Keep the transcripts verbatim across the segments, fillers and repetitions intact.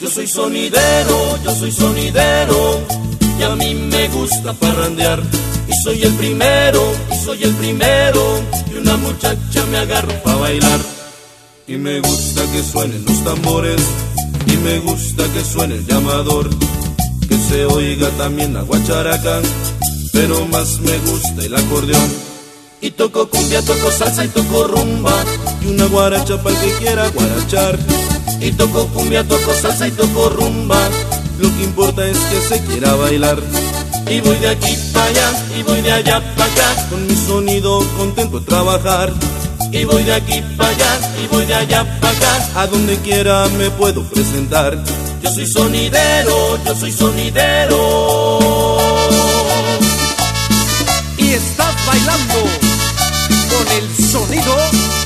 Yo soy sonidero, yo soy sonidero, y a mí me gusta parrandear. Y soy el primero, y soy el primero, y una muchacha me agarra pa' bailar. Y me gusta que suenen los tambores, y me gusta que suene el llamador, que se oiga también la guacharaca, pero más me gusta el acordeón. Y toco cumbia, toco salsa y toco rumba, y una guaracha para el que quiera guarachar. Y toco cumbia, toco salsa y toco rumba, lo que importa es que se quiera bailar. Y voy de aquí para allá, y voy de allá para acá, con mi sonido contento de trabajar. Y voy de aquí para allá, y voy de allá para acá, a donde quiera me puedo presentar. Yo soy sonidero, yo soy sonidero. Y estás bailando con el sonido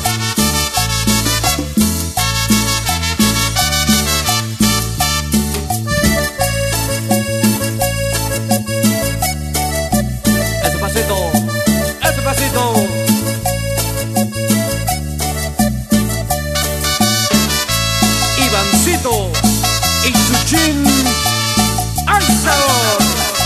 ese pasito, ese pasito. Ivancito y Chuchín Alzador.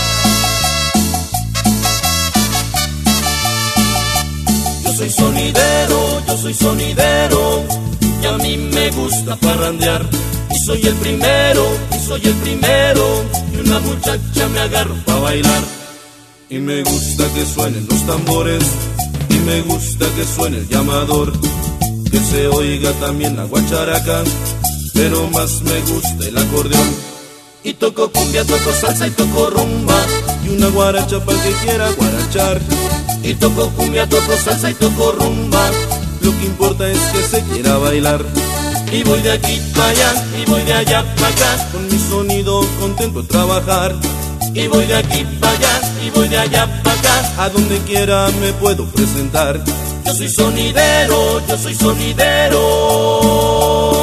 Yo soy sonidero, yo soy sonidero, y a mí me gusta parrandear. Y soy el primero, y soy el primero, y una muchacha me agarro pa' bailar. Y me gusta que suenen los tambores, y me gusta que suene el llamador, que se oiga también la guacharaca, pero más me gusta el acordeón. Y toco cumbia, toco salsa y toco rumba, y una guaracha para el que quiera guarachar. Y toco cumbia, toco salsa y toco rumba, lo que importa es que se quiera bailar. Y voy de aquí para allá, y voy de allá para acá, con mi sonido contento de trabajar. Y voy de aquí para allá, y voy de allá para acá, a donde quiera me puedo presentar. Yo soy sonidero, yo soy sonidero.